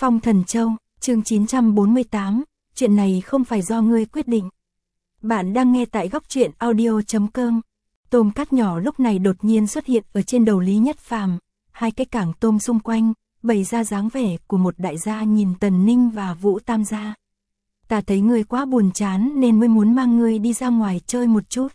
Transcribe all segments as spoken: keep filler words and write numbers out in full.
Phong Thần Châu, chương chín trăm bốn mươi tám, chuyện này không phải do ngươi quyết định. Bạn đang nghe tại góc truyện audio chấm com. Tôm cát nhỏ lúc này đột nhiên xuất hiện ở trên đầu Lý Nhất Phàm, hai cái cảng tôm xung quanh, bày ra dáng vẻ của một đại gia nhìn Tần Ninh và Vũ Tam gia. Ta thấy ngươi quá buồn chán nên mới muốn mang ngươi đi ra ngoài chơi một chút.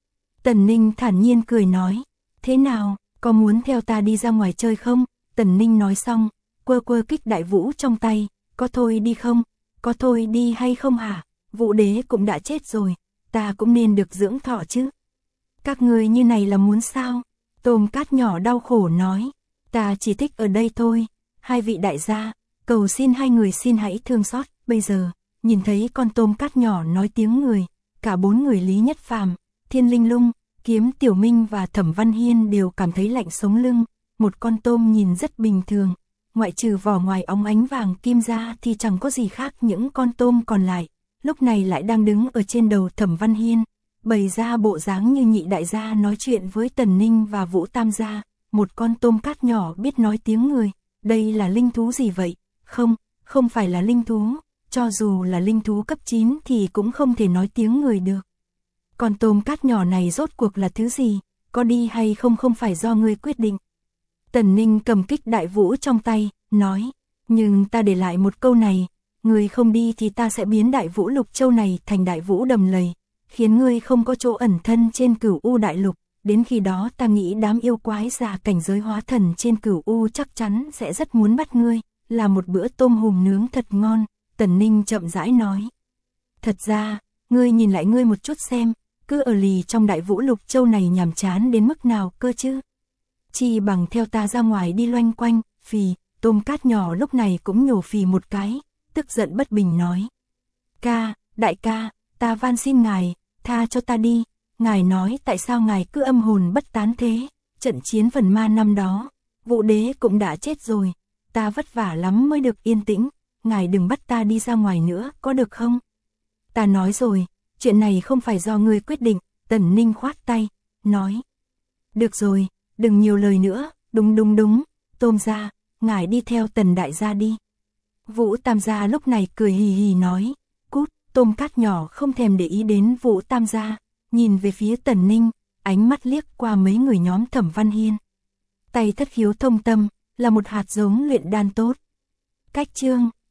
Tần Ninh thản nhiên cười nói, thế nào, có muốn theo ta đi ra ngoài chơi không? Tần Ninh nói xong, quơ quơ kích đại vũ trong tay, có thôi đi không? Có thôi đi hay không hả? Vũ đế cũng đã chết rồi, ta cũng nên được dưỡng thọ chứ. Các ngươi như này là muốn sao? Tôm cát nhỏ đau khổ nói, ta chỉ thích ở đây thôi. Hai vị đại gia, cầu xin hai người xin hãy thương xót. Bây giờ, nhìn thấy con tôm cát nhỏ nói tiếng người, cả bốn người Lý Nhất Phàm, Thiên Linh Lung, Kiếm Tiểu Minh và Thẩm Văn Hiên đều cảm thấy lạnh sống lưng. Một con tôm nhìn rất bình thường, ngoại trừ vỏ ngoài óng ánh vàng kim ra thì chẳng có gì khác. Những con tôm còn lại, lúc này lại đang đứng ở trên đầu Thẩm Văn Hiên, bày ra bộ dáng như nhị đại gia nói chuyện với Tần Ninh và Vũ Tam gia. Một con tôm cát nhỏ biết nói tiếng người, đây là linh thú gì vậy? Không, không phải là linh thú, cho dù là linh thú cấp chín thì cũng không thể nói tiếng người được. Con tôm cát nhỏ này rốt cuộc là thứ gì? Có đi hay không không phải do ngươi quyết định. Tần Ninh cầm kích đại vũ trong tay, nói, nhưng ta để lại một câu này, ngươi không đi thì ta sẽ biến đại vũ lục châu này thành đại vũ đầm lầy, khiến ngươi không có chỗ ẩn thân trên Cửu U đại lục. Đến khi đó ta nghĩ đám yêu quái già cảnh giới hóa thần trên Cửu U chắc chắn sẽ rất muốn bắt ngươi, là một bữa tôm hùm nướng thật ngon. Tần Ninh chậm rãi nói, thật ra, ngươi nhìn lại ngươi một chút xem, cứ ở lì trong đại vũ lục châu này nhàm chán đến mức nào cơ chứ? Chi bằng theo ta ra ngoài đi loanh quanh. Phì, tôm cát nhỏ lúc này cũng nhổ phì một cái, tức giận bất bình nói, ca, đại ca, ta van xin ngài, tha cho ta đi. Ngài nói tại sao ngài cứ âm hồn bất tán thế? Trận chiến phần ma năm đó, Vũ đế cũng đã chết rồi, ta vất vả lắm mới được yên tĩnh, ngài đừng bắt ta đi ra ngoài nữa, có được không? Ta nói rồi, chuyện này không phải do ngươi quyết định. Tần Ninh khoát tay, nói, được rồi, đừng nhiều lời nữa. Đúng đúng đúng, Tôm gia, ngài đi theo Tần đại gia đi. Vũ Tam gia lúc này cười hì hì nói, cút. Tôm cát nhỏ không thèm để ý đến Vũ Tam gia, nhìn về phía Tần Ninh, ánh mắt liếc qua mấy người nhóm Thẩm Văn Hiên. Tay thất khiếu thông tâm, là một hạt giống luyện đan tốt. Cách chương